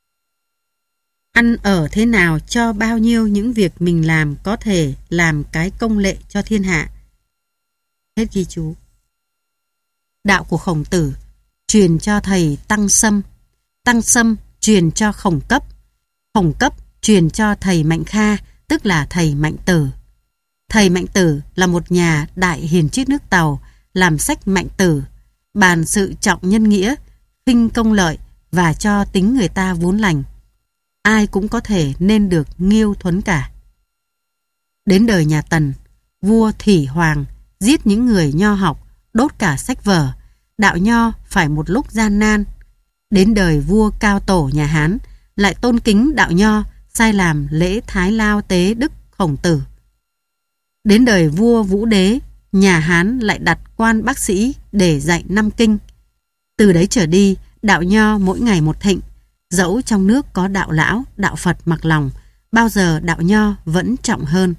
Ăn ở thế nào cho bao nhiêu những việc mình làm có thể làm cái công lệ cho thiên hạ. Hết ghi chú. Đạo của Khổng Tử truyền cho thầy Tăng Sâm, Tăng Sâm truyền cho Khổng Cấp, Khổng Cấp truyền cho thầy Mạnh Kha, tức là thầy Mạnh Tử. Thầy Mạnh Tử là một nhà đại hiền triết nước Tàu, làm sách Mạnh Tử, bàn sự trọng nhân nghĩa, khinh công lợi và cho tính người ta vốn lành. Ai cũng có thể nên được nghiêu thuấn cả. Đến đời nhà Tần, vua Thủy Hoàng giết những người nho học, đốt cả sách vở, đạo nho phải một lúc gian nan. Đến đời vua Cao Tổ nhà Hán, lại tôn kính đạo nho, sai làm lễ Thái Lao Tế Đức Khổng Tử. Đến đời vua Vũ Đế, nhà Hán lại đặt quan bác sĩ để dạy năm kinh. Từ đấy trở đi, đạo nho mỗi ngày một thịnh, dẫu trong nước có đạo lão, đạo Phật mặc lòng, bao giờ đạo nho vẫn trọng hơn.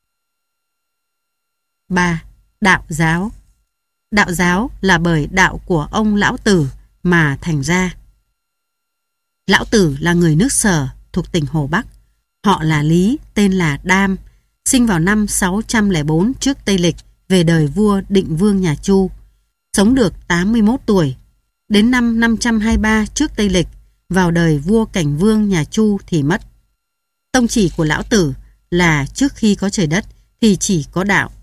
ba. Đạo giáo. Đạo giáo là bởi đạo của ông Lão Tử mà thành ra. Lão Tử là người nước Sở thuộc tỉnh Hồ Bắc. Họ là Lý, tên là Đam, sinh vào năm sáu trăm lẻ bốn trước Tây Lịch, về đời vua Định Vương nhà Chu. Sống được tám mươi mốt tuổi. Đến năm năm trăm hai mươi ba trước Tây Lịch, vào đời vua Cảnh Vương nhà Chu thì mất. Tông chỉ của Lão Tử là trước khi có trời đất thì chỉ có đạo.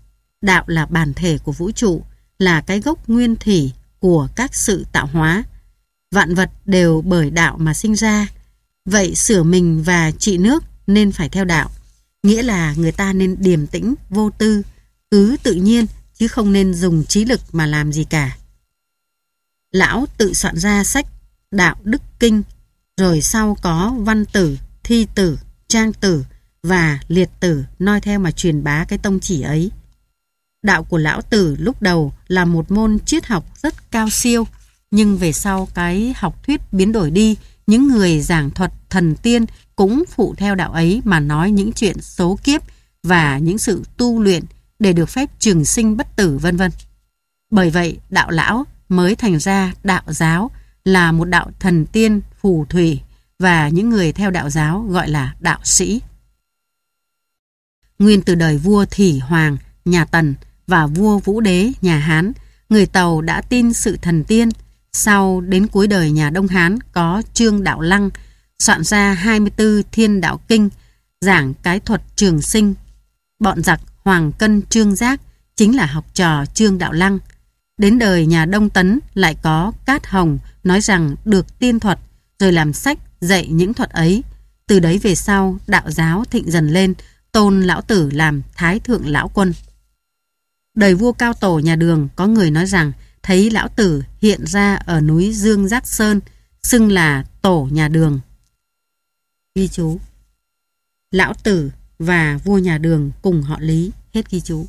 đạo là bản thể của vũ trụ, là cái gốc nguyên thủy của các sự tạo hóa. Vạn vật đều bởi đạo mà sinh ra. Vậy sửa mình và trị nước nên phải theo đạo. Nghĩa là người ta nên điềm tĩnh, vô tư, cứ tự nhiên, chứ không nên dùng trí lực mà làm gì cả. Lão tự soạn ra sách Đạo Đức Kinh, rồi sau có Văn Tử, Thi Tử, Trang Tử và Liệt Tử noi theo mà truyền bá cái tông chỉ ấy. Đạo của Lão Tử lúc đầu là một môn triết học rất cao siêu, nhưng về sau cái học thuyết biến đổi đi, những người giảng thuật thần tiên cũng phụ theo đạo ấy mà nói những chuyện số kiếp và những sự tu luyện để được phép trường sinh bất tử vân vân. Bởi vậy đạo Lão mới thành ra đạo giáo, là một đạo thần tiên phù thủy, và những người theo đạo giáo gọi là đạo sĩ. Nguyên từ đời vua Thủy Hoàng nhà Tần và vua Vũ Đế nhà Hán, người Tàu đã tin sự thần tiên. Sau đến cuối đời nhà Đông Hán có Trương Đạo Lăng soạn ra hai mươi tư Thiên Đạo Kinh, giảng cái thuật trường sinh. Bọn giặc Hoàng Cân Trương Giác chính là học trò Trương Đạo Lăng. Đến đời nhà Đông Tấn lại có Cát Hồng nói rằng được tiên thuật, rồi làm sách dạy những thuật ấy. Từ đấy về sau đạo giáo thịnh dần lên, tôn Lão Tử làm Thái Thượng Lão Quân. Đời vua Cao Tổ nhà Đường có người nói rằng thấy Lão Tử hiện ra ở núi Dương Giác Sơn, xưng là Tổ nhà Đường. Ghi chú: Lão Tử và vua nhà Đường cùng họ Lý. Hết ghi chú.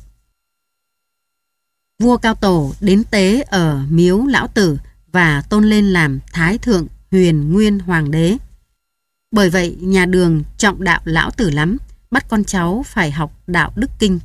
Vua Cao Tổ đến tế ở miếu Lão Tử và tôn lên làm Thái Thượng Huyền Nguyên Hoàng đế. Bởi vậy nhà Đường trọng đạo Lão Tử lắm, bắt con cháu phải học Đạo Đức Kinh.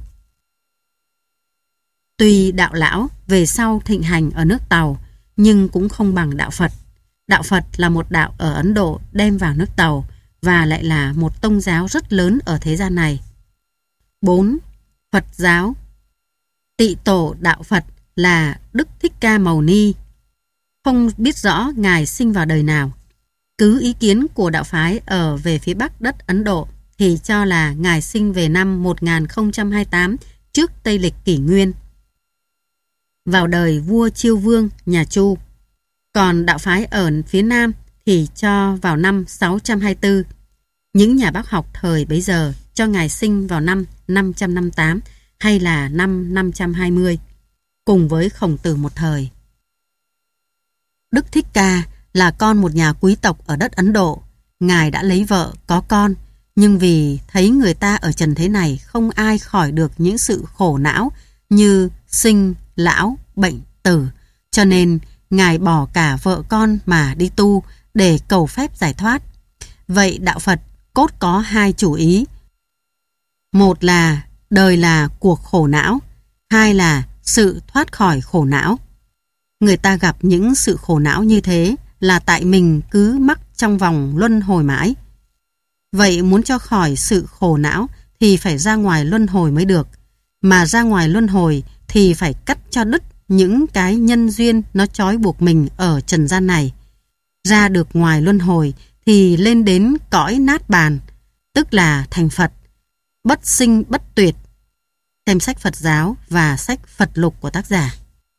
Tuy đạo Lão về sau thịnh hành ở nước Tàu, nhưng cũng không bằng đạo Phật. Đạo Phật là một đạo ở Ấn Độ đem vào nước Tàu, và lại là một tông giáo rất lớn ở thế gian này. bốn. Phật giáo. Tị tổ đạo Phật là Đức Thích Ca Mâu Ni. Không biết rõ Ngài sinh vào đời nào. Cứ ý kiến của đạo phái ở về phía Bắc đất Ấn Độ thì cho là Ngài sinh về năm một nghìn không trăm hai mươi tám trước Tây lịch kỷ nguyên, vào đời vua Chiêu Vương nhà Chu. Còn đạo phái ở phía Nam thì cho vào năm sáu trăm hai mươi tư. Những nhà bác học thời bấy giờ cho Ngài sinh vào năm năm trăm năm mươi tám hay là năm năm trăm hai mươi, cùng với Khổng Tử một thời. Đức Thích Ca là con một nhà quý tộc ở đất Ấn Độ. Ngài đã lấy vợ, có con, nhưng vì thấy người ta ở trần thế này không ai khỏi được những sự khổ não như sinh, lão, bệnh, tử, cho nên Ngài bỏ cả vợ con mà đi tu để cầu phép giải thoát. Vậy đạo Phật cốt có hai chủ ý. Một là đời là cuộc khổ não, hai là sự thoát khỏi khổ não. Người ta gặp những sự khổ não như thế là tại mình cứ mắc trong vòng luân hồi mãi. Vậy muốn cho khỏi sự khổ não thì phải ra ngoài luân hồi mới được. Mà ra ngoài luân hồi thì phải cắt cho đứt những cái nhân duyên nó trói buộc mình ở trần gian này. Ra được ngoài luân hồi thì lên đến cõi nát bàn, tức là thành Phật, bất sinh bất tuyệt. Xem sách Phật giáo và sách Phật Lục của tác giả.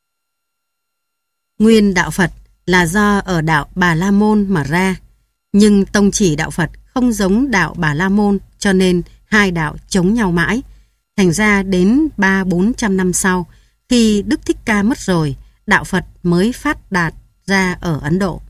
Nguyên đạo Phật là do ở đạo Bà La Môn mà ra, nhưng tông chỉ đạo Phật không giống đạo Bà La Môn, cho nên hai đạo chống nhau mãi. Thành ra đến ba bốn trăm năm sau, khi Đức Thích Ca mất rồi, đạo Phật mới phát đạt ra ở Ấn Độ.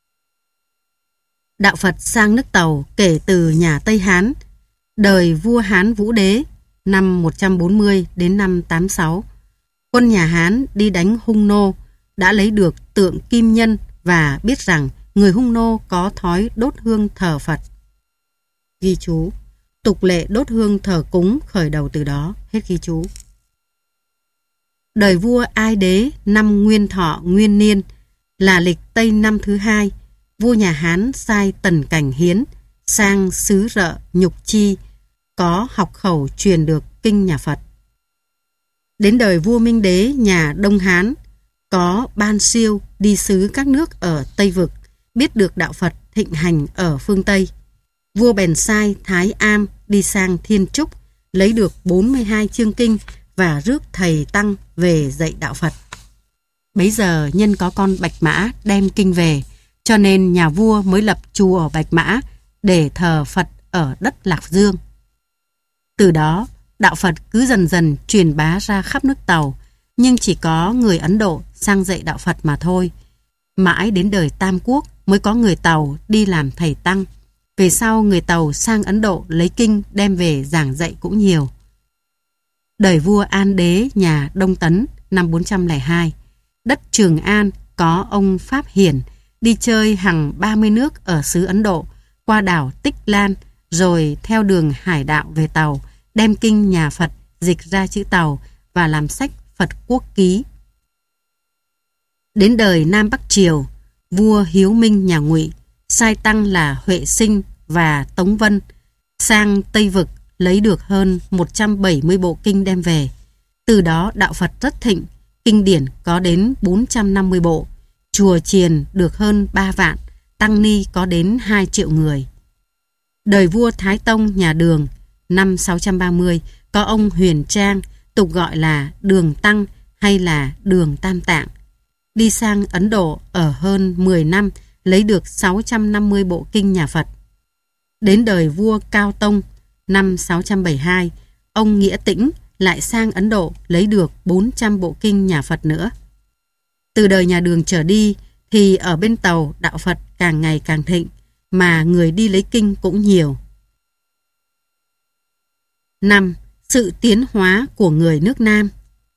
Đạo Phật sang nước Tàu kể từ nhà Tây Hán, đời vua Hán Vũ Đế, năm một trăm bốn mươi đến năm tám mươi sáu. Quân nhà Hán đi đánh Hung Nô, đã lấy được tượng kim nhân và biết rằng người Hung Nô có thói đốt hương thờ Phật. Ghi chú: tục lệ đốt hương thờ cúng khởi đầu từ đó. Hết ghi chú. Đời vua Ai Đế năm Nguyên Thọ Nguyên Niên là lịch Tây năm thứ hai, vua nhà Hán sai Tần Cảnh Hiến sang xứ Rợ Nhục Chi, có học khẩu truyền được kinh nhà Phật. Đến đời vua Minh Đế nhà Đông Hán, có Ban Siêu đi xứ các nước ở Tây Vực, biết được đạo Phật thịnh hành ở phương Tây. Vua bèn sai Thái Am đi sang Thiên Trúc, lấy được bốn mươi hai chương kinh và rước thầy tăng về dạy đạo Phật. Bấy giờ nhân có con Bạch Mã đem kinh về, cho nên nhà vua mới lập chùa Bạch Mã để thờ Phật ở đất Lạc Dương. Từ đó, đạo Phật cứ dần dần truyền bá ra khắp nước Tàu, nhưng chỉ có người Ấn Độ sang dạy đạo Phật mà thôi. Mãi đến đời Tam Quốc mới có người Tàu đi làm thầy tăng. Về sau người Tàu sang Ấn Độ lấy kinh đem về giảng dạy cũng nhiều. Đời vua An Đế nhà Đông Tấn năm bốn trăm lẻ hai, đất Trường An có ông Pháp Hiển đi chơi hàng ba mươi nước ở xứ Ấn Độ, qua đảo Tích Lan, rồi theo đường hải đạo về Tàu, đem kinh nhà Phật dịch ra chữ Tàu và làm sách Phật Quốc Ký. Đến đời Nam Bắc Triều, vua Hiếu Minh nhà Ngụy sai tăng là Huệ Sinh và Tống Vân sang Tây Vực lấy được hơn một trăm bảy mươi bộ kinh đem về. Từ đó đạo Phật rất thịnh, kinh điển có đến bốn trăm năm mươi bộ, chùa chiền được hơn ba vạn, tăng ni có đến hai triệu người. Đời vua Thái Tông nhà Đường năm sáu trăm ba mươi có ông Huyền Trang, tục gọi là Đường Tăng hay là Đường Tam Tạng, đi sang Ấn Độ ở hơn mười năm lấy được sáu trăm năm mươi bộ kinh nhà Phật. Đến đời vua Cao Tông năm sáu trăm bảy mươi hai, ông Nghĩa Tĩnh lại sang Ấn Độ lấy được bốn trăm bộ kinh nhà Phật nữa. Từ đời nhà Đường trở đi thì ở bên Tàu đạo Phật càng ngày càng thịnh, mà người đi lấy kinh cũng nhiều. năm. Sự tiến hóa của người nước Nam.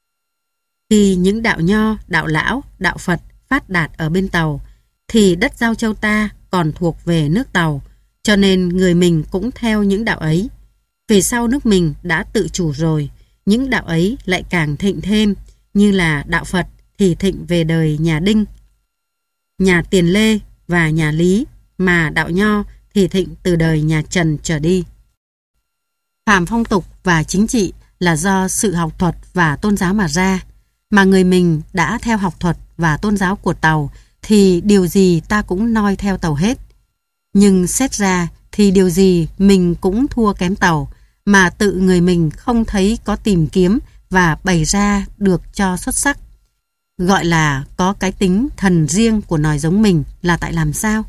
Khi những đạo Nho, đạo Lão, đạo Phật phát đạt ở bên Tàu, thì đất Giao Châu ta còn thuộc về nước Tàu, cho nên người mình cũng theo những đạo ấy. Về sau nước mình đã tự chủ rồi, những đạo ấy lại càng thịnh thêm, như là đạo Phật thì thịnh về đời nhà Đinh, nhà Tiền Lê và nhà Lý, mà đạo Nho thì thịnh từ đời nhà Trần trở đi. Phạm phong tục và chính trị là do sự học thuật và tôn giáo mà ra, mà người mình đã theo học thuật và tôn giáo của Tàu thì điều gì ta cũng noi theo Tàu hết. Nhưng xét ra thì điều gì mình cũng thua kém Tàu, mà tự người mình không thấy có tìm kiếm và bày ra được cho xuất sắc. Gọi là có cái tính thần riêng của nòi giống mình là tại làm sao?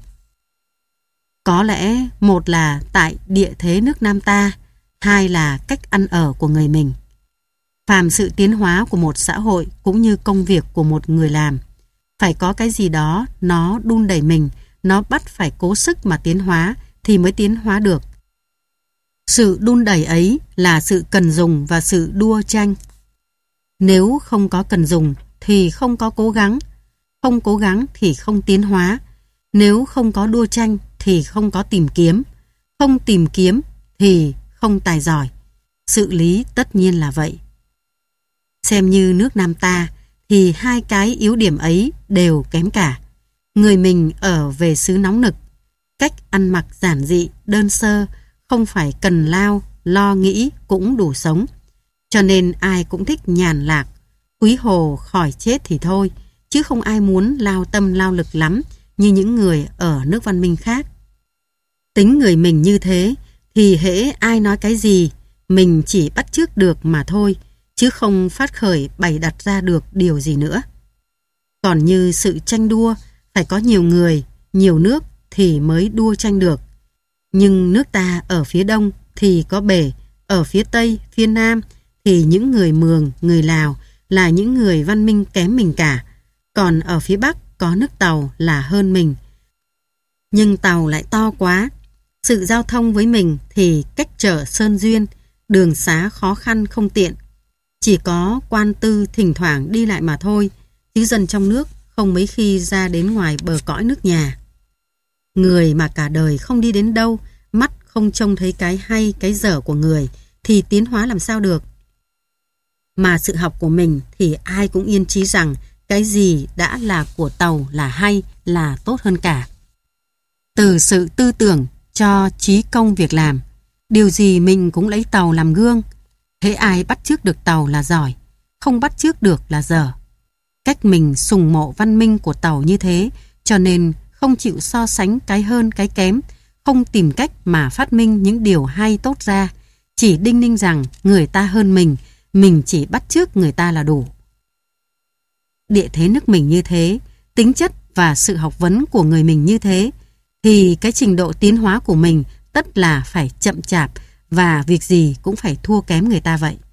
Có lẽ một là tại địa thế nước Nam ta, hai là cách ăn ở của người mình. Phàm sự tiến hóa của một xã hội cũng như công việc của một người làm, phải có cái gì đó nó đun đẩy mình, nó bắt phải cố sức mà tiến hóa thì mới tiến hóa được. Sự đun đẩy ấy là sự cần dùng và sự đua tranh. Nếu không có cần dùng thì không có cố gắng, không cố gắng thì không tiến hóa. Nếu không có đua tranh thì không có tìm kiếm, không tìm kiếm thì không tài giỏi. Sự lý tất nhiên là vậy. Xem như nước Nam ta thì hai cái yếu điểm ấy đều kém cả. Người mình ở về xứ nóng nực, cách ăn mặc giản dị, đơn sơ, không phải cần lao, lo nghĩ cũng đủ sống. Cho nên ai cũng thích nhàn lạc, quý hồ khỏi chết thì thôi, chứ không ai muốn lao tâm lao lực lắm như những người ở nước văn minh khác. Tính người mình như thế thì hễ ai nói cái gì mình chỉ bắt chước được mà thôi, chứ không phát khởi bày đặt ra được điều gì nữa. Còn như sự tranh đua, phải có nhiều người, nhiều nước thì mới đua tranh được. Nhưng nước ta ở phía đông thì có bể, ở phía tây, phía nam thì những người Mường, người Lào là những người văn minh kém mình cả. Còn ở phía bắc có nước Tàu là hơn mình. Nhưng Tàu lại to quá. Sự giao thông với mình thì cách trở sơn duyên, đường xá khó khăn không tiện. Chỉ có quan tư thỉnh thoảng đi lại mà thôi, chứ dân trong nước không mấy khi ra đến ngoài bờ cõi nước nhà. Người mà cả đời không đi đến đâu, mắt không trông thấy cái hay, cái dở của người, thì tiến hóa làm sao được. Mà sự học của mình thì ai cũng yên chí rằng cái gì đã là của Tàu là hay, là tốt hơn cả. Từ sự tư tưởng cho trí công việc làm, điều gì mình cũng lấy Tàu làm gương. Thế ai bắt chước được Tàu là giỏi, không bắt chước được là dở. Cách mình sùng mộ văn minh của Tàu như thế, cho nên không chịu so sánh cái hơn cái kém, không tìm cách mà phát minh những điều hay tốt ra, chỉ đinh ninh rằng người ta hơn mình mình chỉ bắt chước người ta là đủ. Địa thế nước mình như thế, tính chất và sự học vấn của người mình như thế, thì cái trình độ tiến hóa của mình tất là phải chậm chạp và việc gì cũng phải thua kém người ta vậy.